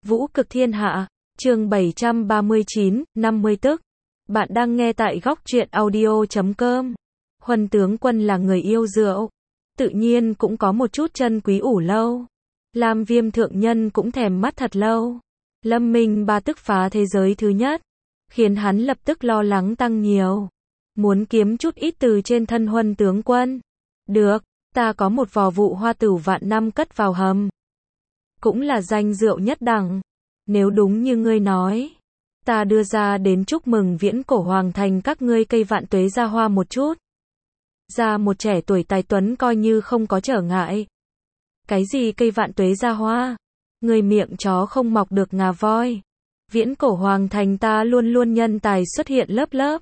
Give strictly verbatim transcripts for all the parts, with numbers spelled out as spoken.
Vũ cực thiên hạ, chương bảy trăm ba mươi chín, năm mươi tức. Bạn đang nghe tại góc truyện audio chấm com. Huân tướng quân là người yêu rượu, tự nhiên cũng có một chút chân quý ủ lâu. Lam Viêm thượng nhân cũng thèm mắt thật lâu. Lâm Minh ba tức phá thế giới thứ nhất, khiến hắn lập tức lo lắng tăng nhiều. Muốn kiếm chút ít từ trên thân Huân tướng quân. Được, ta có một vò vụ hoa tửu vạn năm cất vào hầm. Cũng là danh rượu nhất đẳng. Nếu đúng như ngươi nói, ta đưa ra đến chúc mừng viễn cổ hoàng thành các ngươi cây vạn tuế ra hoa một chút. Ra một trẻ tuổi tài tuấn coi như không có trở ngại. Cái gì cây vạn tuế ra hoa? Người miệng chó không mọc được ngà voi. Viễn cổ hoàng thành ta luôn luôn nhân tài xuất hiện lớp lớp.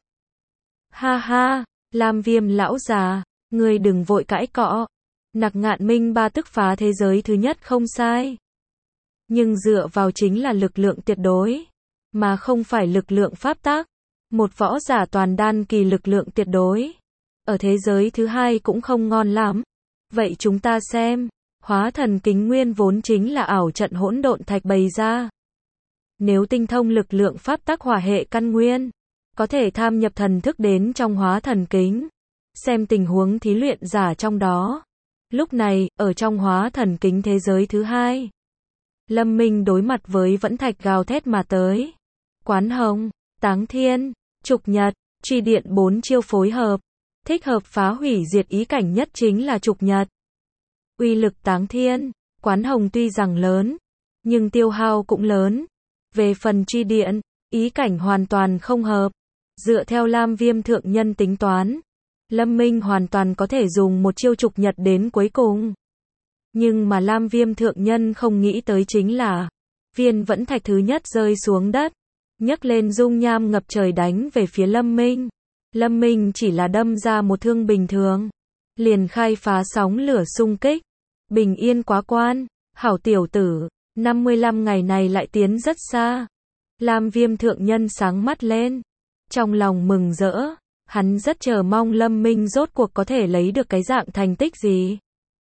Ha ha, Lam Viêm lão già, ngươi đừng vội cãi cọ. Nặc Ngạn Minh ba tức phá thế giới thứ nhất không sai. Nhưng dựa vào chính là lực lượng tuyệt đối, mà không phải lực lượng pháp tắc. Một võ giả toàn đan kỳ lực lượng tuyệt đối, ở thế giới thứ hai cũng không ngon lắm. Vậy chúng ta xem, hóa thần kính nguyên vốn chính là ảo trận hỗn độn thạch bày ra. Nếu tinh thông lực lượng pháp tắc hỏa hệ căn nguyên, có thể tham nhập thần thức đến trong hóa thần kính, xem tình huống thí luyện giả trong đó. Lúc này, ở trong hóa thần kính thế giới thứ hai, Lâm Minh đối mặt với vẫn thạch gào thét mà tới. Quán hồng, táng thiên, trục nhật, truy điện bốn chiêu phối hợp. Thích hợp phá hủy diệt ý cảnh nhất chính là trục nhật. Uy lực táng thiên, quán hồng tuy rằng lớn, nhưng tiêu hao cũng lớn. Về phần truy điện, ý cảnh hoàn toàn không hợp. Dựa theo Lam Viêm thượng nhân tính toán, Lâm Minh hoàn toàn có thể dùng một chiêu trục nhật đến cuối cùng. Nhưng mà Lam Viêm thượng nhân không nghĩ tới chính là, viên vẫn thạch thứ nhất rơi xuống đất, nhấc lên dung nham ngập trời đánh về phía Lâm Minh. Lâm Minh chỉ là đâm ra một thương bình thường, liền khai phá sóng lửa xung kích. Bình yên quá quan, hảo tiểu tử, năm mươi lăm ngày này lại tiến rất xa. Lam Viêm thượng nhân sáng mắt lên, trong lòng mừng rỡ, hắn rất chờ mong Lâm Minh rốt cuộc có thể lấy được cái dạng thành tích gì.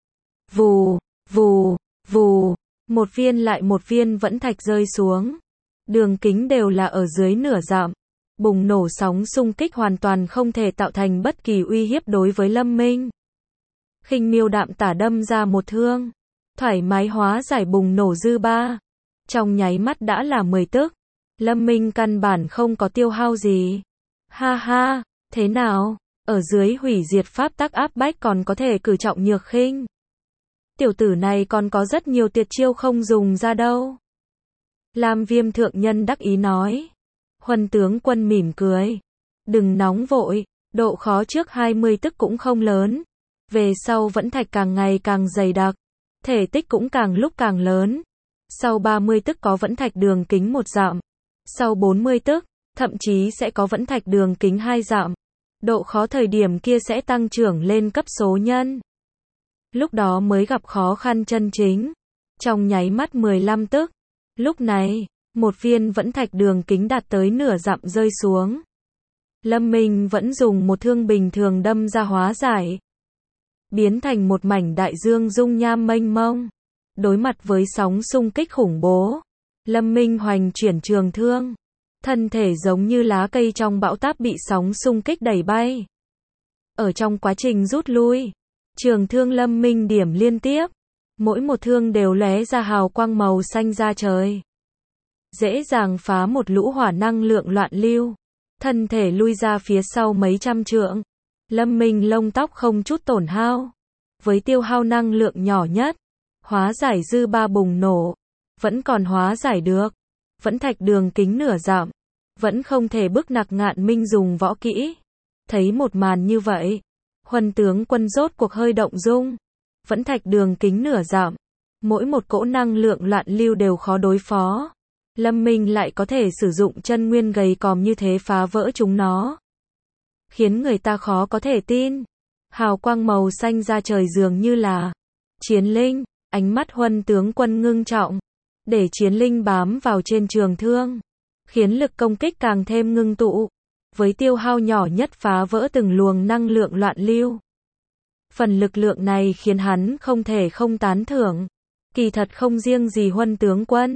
Vù, vù, vù, một viên lại một viên vẫn thạch rơi xuống. Đường kính đều là ở dưới nửa dặm. Bùng nổ sóng xung kích hoàn toàn không thể tạo thành bất kỳ uy hiếp đối với Lâm Minh. Khinh miêu đạm tả đâm ra một thương, thoải mái hóa giải bùng nổ dư ba. Trong nháy mắt đã là mười tức. Lâm Minh căn bản không có tiêu hao gì. Ha ha, thế nào? Ở dưới hủy diệt pháp tắc áp bách còn có thể cử trọng nhược khinh. Tiểu tử này còn có rất nhiều tuyệt chiêu không dùng ra đâu. Lam Viêm thượng nhân đắc ý nói. Huân tướng quân mỉm cười. Đừng nóng vội, độ khó trước hai mươi tức cũng không lớn. Về sau vẫn thạch càng ngày càng dày đặc, thể tích cũng càng lúc càng lớn. Sau ba mươi tức có vẫn thạch đường kính một dặm. Sau bốn mươi tức, thậm chí sẽ có vẫn thạch đường kính hai dặm. Độ khó thời điểm kia sẽ tăng trưởng lên cấp số nhân. Lúc đó mới gặp khó khăn chân chính. Trong nháy mắt mười lăm tức. Lúc này, một viên vẫn thạch đường kính đạt tới nửa dặm rơi xuống. Lâm Minh vẫn dùng một thương bình thường đâm ra hóa giải. Biến thành một mảnh đại dương dung nham mênh mông. Đối mặt với sóng xung kích khủng bố, Lâm Minh hoành chuyển trường thương. Thân thể giống như lá cây trong bão táp bị sóng xung kích đẩy bay. Ở trong quá trình rút lui, trường thương Lâm Minh điểm liên tiếp. Mỗi một thương đều lóe ra hào quang màu xanh da trời. Dễ dàng phá một lũ hỏa năng lượng loạn lưu. Thân thể lui ra phía sau mấy trăm trượng. Lâm Minh lông tóc không chút tổn hao. Với tiêu hao năng lượng nhỏ nhất, hóa giải dư ba bùng nổ. Vẫn còn hóa giải được. Vẫn thạch đường kính nửa dặm. Vẫn không thể bức Nặc Ngạn Minh dùng võ kỹ. Thấy một màn như vậy, Huân tướng quân rốt cuộc hơi động dung. Vẫn thạch đường kính nửa dặm. Mỗi một cỗ năng lượng loạn lưu đều khó đối phó. Lâm Minh lại có thể sử dụng chân nguyên gầy còm như thế phá vỡ chúng nó. Khiến người ta khó có thể tin. Hào quang màu xanh da trời dường như là chiến linh. Ánh mắt Huân tướng quân ngưng trọng. Để chiến linh bám vào trên trường thương. Khiến lực công kích càng thêm ngưng tụ. Với tiêu hao nhỏ nhất phá vỡ từng luồng năng lượng loạn lưu. Phần lực lượng này khiến hắn không thể không tán thưởng. Kỳ thật không riêng gì Huân tướng quân.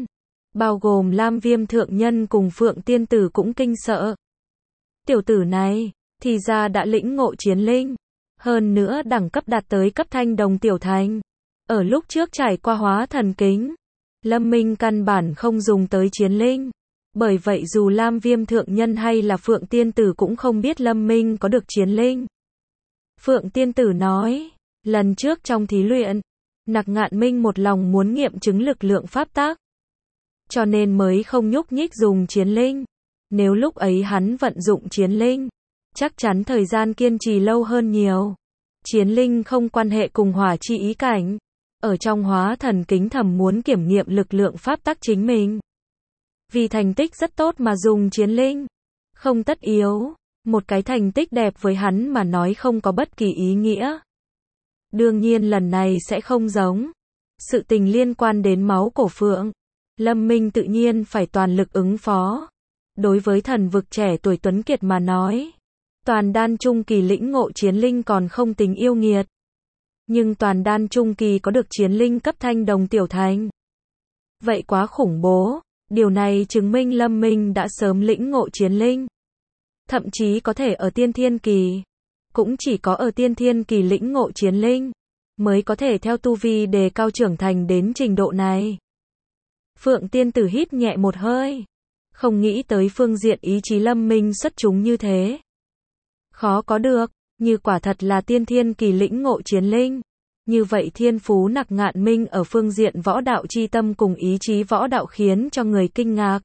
bao gồm Lam Viêm thượng nhân cùng Phượng tiên tử cũng kinh sợ. Tiểu tử này, thì ra đã lĩnh ngộ chiến linh, hơn nữa đẳng cấp đạt tới cấp thanh đồng tiểu thành. Ở lúc trước trải qua hóa thần kính, Lâm Minh căn bản không dùng tới chiến linh. Bởi vậy dù Lam Viêm thượng nhân hay là Phượng tiên tử cũng không biết Lâm Minh có được chiến linh. Phượng tiên tử nói, lần trước trong thí luyện, Nặc Ngạn Minh một lòng muốn nghiệm chứng lực lượng pháp tắc, cho nên mới không nhúc nhích dùng chiến linh. Nếu lúc ấy hắn vận dụng chiến linh, chắc chắn thời gian kiên trì lâu hơn nhiều. Chiến linh không quan hệ cùng hỏa chi ý cảnh. Ở trong hóa thần kính thầm muốn kiểm nghiệm lực lượng pháp tắc chính mình. Vì thành tích rất tốt mà dùng chiến linh. Không tất yếu. Một cái thành tích đẹp với hắn mà nói không có bất kỳ ý nghĩa. Đương nhiên lần này sẽ không giống. Sự tình liên quan đến máu cổ phượng. Lâm Minh tự nhiên phải toàn lực ứng phó. Đối với thần vực trẻ tuổi tuấn kiệt mà nói, toàn đan trung kỳ lĩnh ngộ chiến linh còn không tính yêu nghiệt. Nhưng toàn đan trung kỳ có được chiến linh cấp thanh đồng tiểu thành. Vậy quá khủng bố, điều này chứng minh Lâm Minh đã sớm lĩnh ngộ chiến linh. Thậm chí có thể ở tiên thiên kỳ. Cũng chỉ có ở tiên thiên kỳ lĩnh ngộ chiến linh, mới có thể theo tu vi đề cao trưởng thành đến trình độ này. Phượng tiên tử hít nhẹ một hơi. Không nghĩ tới phương diện ý chí Lâm Minh xuất chúng như thế. Khó có được, như quả thật là tiên thiên kỳ lĩnh ngộ chiến linh. Như vậy thiên phú Nặc Ngạn Minh ở phương diện võ đạo chi tâm cùng ý chí võ đạo khiến cho người kinh ngạc.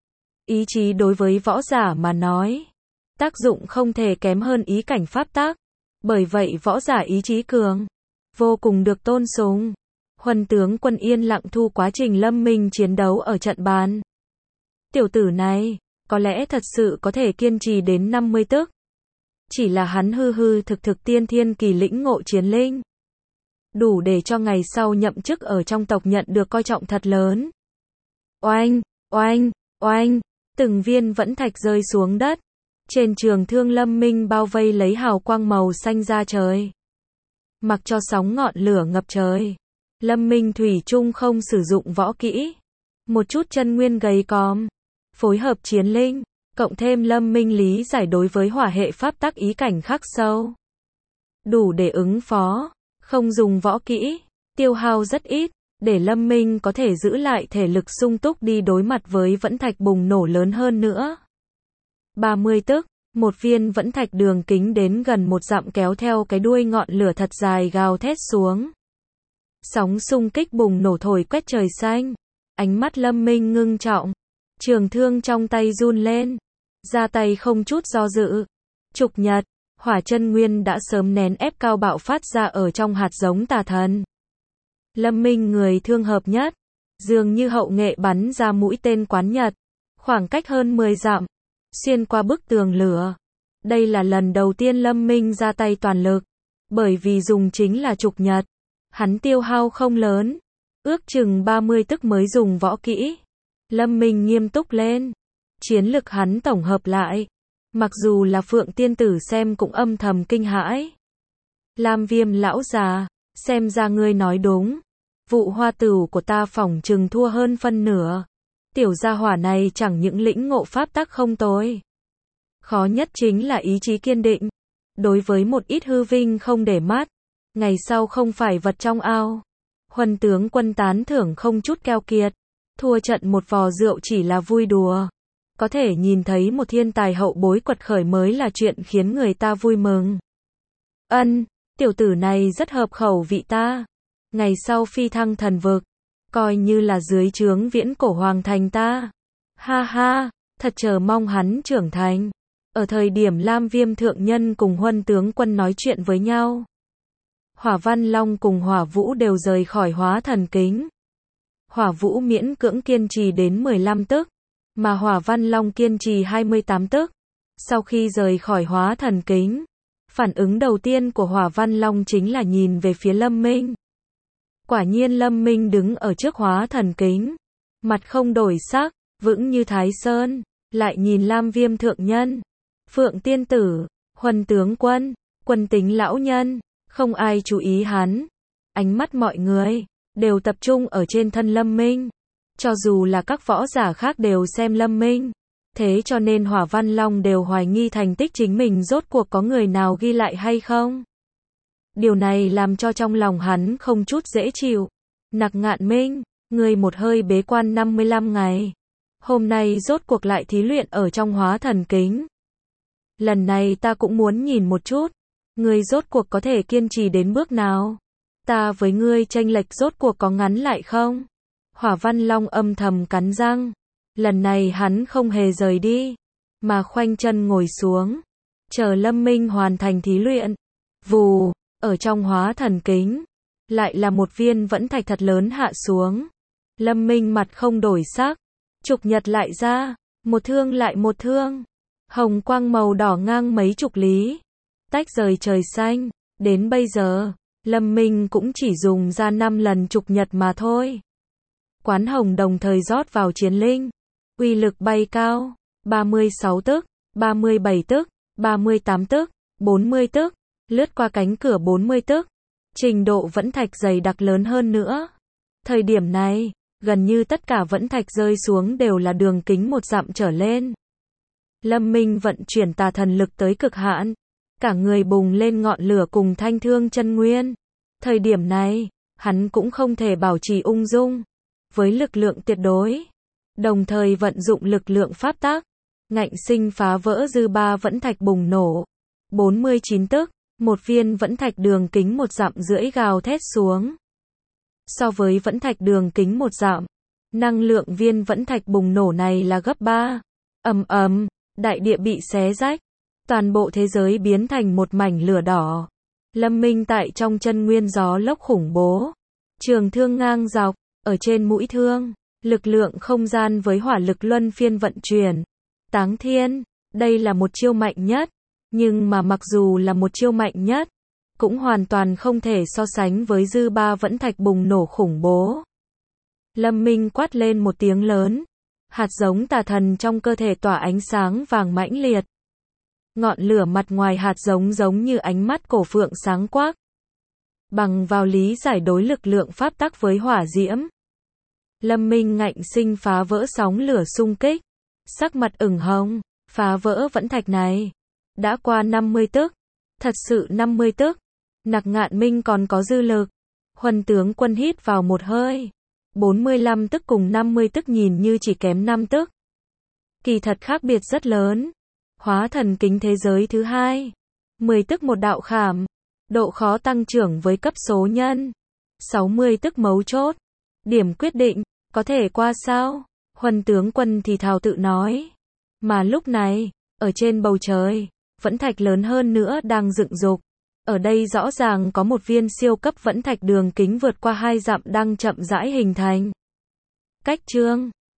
Ý chí đối với võ giả mà nói, tác dụng không thể kém hơn ý cảnh pháp tác. Bởi vậy võ giả ý chí cường, vô cùng được tôn sùng. Huân tướng quân yên lặng thu quá trình Lâm Minh chiến đấu ở trận bàn. Tiểu tử này, có lẽ thật sự có thể kiên trì đến năm mươi tức. Chỉ là hắn hư hư thực thực tiên thiên kỳ lĩnh ngộ chiến linh. Đủ để cho ngày sau nhậm chức ở trong tộc nhận được coi trọng thật lớn. Oanh, oanh, oanh, từng viên vẫn thạch rơi xuống đất. Trên trường thương Lâm Minh bao vây lấy hào quang màu xanh ra trời. Mặc cho sóng ngọn lửa ngập trời. Lâm Minh thủy chung không sử dụng võ kỹ. Một chút chân nguyên gầy còm. Phối hợp chiến linh. Cộng thêm Lâm Minh lý giải đối với hỏa hệ pháp tắc ý cảnh khắc sâu. Đủ để ứng phó. Không dùng võ kỹ. Tiêu hao rất ít. Để Lâm Minh có thể giữ lại thể lực sung túc đi đối mặt với vẫn thạch bùng nổ lớn hơn nữa. ba mươi tức. Một viên vẫn thạch đường kính đến gần một dặm kéo theo cái đuôi ngọn lửa thật dài gào thét xuống. Sóng xung kích bùng nổ thổi quét trời xanh. Ánh mắt Lâm Minh ngưng trọng. Trường thương trong tay run lên. Ra tay không chút do dự. Trục nhật. Hỏa chân nguyên đã sớm nén ép cao bạo phát ra ở trong hạt giống tà thần. Lâm Minh người thương hợp nhất. Dường như hậu nghệ bắn ra mũi tên quán nhật. Khoảng cách hơn mười dặm. Xuyên qua bức tường lửa. Đây là lần đầu tiên Lâm Minh ra tay toàn lực. Bởi vì dùng chính là trục nhật. Hắn tiêu hao không lớn. Ước chừng ba mươi tức mới dùng võ kỹ. Lâm Minh nghiêm túc lên. Chiến lực hắn tổng hợp lại. Mặc dù là Phượng tiên tử xem cũng âm thầm kinh hãi. Lam Viêm lão già, xem ra ngươi nói đúng. Vụ hoa tửu của ta phỏng chừng thua hơn phân nửa. Tiểu gia hỏa này chẳng những lĩnh ngộ pháp tắc không tồi. Khó nhất chính là ý chí kiên định. Đối với một ít hư vinh không để mắt. Ngày sau không phải vật trong ao. Huân tướng quân tán thưởng không chút keo kiệt. Thua trận một vò rượu chỉ là vui đùa. Có thể nhìn thấy một thiên tài hậu bối quật khởi mới là chuyện khiến người ta vui mừng. Ân, tiểu tử này rất hợp khẩu vị ta. Ngày sau phi thăng thần vực. Coi như là dưới trướng viễn cổ hoàng thành ta. Ha ha, thật chờ mong hắn trưởng thành. Ở thời điểm Lam Viêm thượng nhân cùng Huân tướng quân nói chuyện với nhau. Hỏa Văn Long cùng Hỏa Vũ đều rời khỏi hóa thần kính. Hỏa Vũ miễn cưỡng kiên trì đến mười lăm tức, mà Hỏa Văn Long kiên trì hai mươi tám tức. Sau khi rời khỏi hóa thần kính, phản ứng đầu tiên của Hỏa Văn Long chính là nhìn về phía Lâm Minh. Quả nhiên Lâm Minh đứng ở trước hóa thần kính, mặt không đổi sắc, vững như Thái Sơn, lại nhìn Lam Viêm thượng nhân, Phượng tiên tử, Huân tướng quân, Quân tính lão nhân, không ai chú ý hắn. Ánh mắt mọi người đều tập trung ở trên thân Lâm Minh. Cho dù là các võ giả khác đều xem Lâm Minh. Thế cho nên Hỏa Văn Long đều hoài nghi thành tích chính mình rốt cuộc có người nào ghi lại hay không. Điều này làm cho trong lòng hắn không chút dễ chịu. Nặc Ngạn Minh, ngươi một hơi bế quan năm mươi lăm ngày. Hôm nay rốt cuộc lại thí luyện ở trong hóa thần kính. Lần này ta cũng muốn nhìn một chút. Ngươi rốt cuộc có thể kiên trì đến bước nào? Ta với ngươi chênh lệch rốt cuộc có ngắn lại không? Hỏa Văn Long âm thầm cắn răng. Lần này hắn không hề rời đi, mà khoanh chân ngồi xuống, chờ Lâm Minh hoàn thành thí luyện. Vù, ở trong hóa thần kính, lại là một viên vẫn thạch thật lớn hạ xuống. Lâm Minh mặt không đổi sắc, trục nhật lại ra, một thương lại một thương. Hồng quang màu đỏ ngang mấy chục lý, tách rời trời xanh. Đến bây giờ, Lâm Minh cũng chỉ dùng ra năm lần trục nhật mà thôi. Quán hồng đồng thời rót vào chiến linh. Uy lực bay cao, ba mươi sáu tức, ba mươi bảy tức, ba mươi tám tức, bốn mươi tức, lướt qua cánh cửa bốn mươi tức. Trình độ vẫn thạch dày đặc lớn hơn nữa. Thời điểm này, gần như tất cả vẫn thạch rơi xuống đều là đường kính một dặm trở lên. Lâm Minh vận chuyển tà thần lực tới cực hạn, cả người bùng lên ngọn lửa cùng thanh thương chân nguyên. Thời điểm này, hắn cũng không thể bảo trì ung dung, với lực lượng tuyệt đối, đồng thời vận dụng lực lượng pháp tắc, ngạnh sinh phá vỡ dư ba vẫn thạch bùng nổ. bốn mươi chín tức, một viên vẫn thạch đường kính một dặm rưỡi gào thét xuống. So với vẫn thạch đường kính một dặm, năng lượng viên vẫn thạch bùng nổ này là gấp ba. Ầm ầm, đại địa bị xé rách, toàn bộ thế giới biến thành một mảnh lửa đỏ. Lâm Minh tại trong chân nguyên gió lốc khủng bố, trường thương ngang dọc, ở trên mũi thương, lực lượng không gian với hỏa lực luân phiên vận chuyển. Táng thiên, đây là một chiêu mạnh nhất, nhưng mà mặc dù là một chiêu mạnh nhất, cũng hoàn toàn không thể so sánh với dư ba vẫn thạch bùng nổ khủng bố. Lâm Minh quát lên một tiếng lớn, hạt giống tà thần trong cơ thể tỏa ánh sáng vàng mãnh liệt. Ngọn lửa mặt ngoài hạt giống giống như ánh mắt cổ phượng sáng quắc. Bằng vào lý giải đối lực lượng pháp tắc với hỏa diễm, Lâm Minh ngạnh sinh phá vỡ sóng lửa xung kích, sắc mặt ửng hồng, phá vỡ vẫn thạch này. Đã qua năm mươi tức, thật sự năm mươi tức, Nặc Ngạn Minh còn có dư lực. Huân tướng quân hít vào một hơi, bốn mươi lăm tức cùng năm mươi tức nhìn như chỉ kém năm tức. Kỳ thật khác biệt rất lớn. Hóa thần kính thế giới thứ hai, mười tức một đạo khảm, độ khó tăng trưởng với cấp số nhân, sáu mươi tức mấu chốt, điểm quyết định, có thể qua sao? Huân tướng quân thì thào tự nói. Mà lúc này, ở trên bầu trời, vẫn thạch lớn hơn nữa đang dựng dục. Ở đây rõ ràng có một viên siêu cấp vẫn thạch đường kính vượt qua hai dặm đang chậm rãi hình thành. Cách chương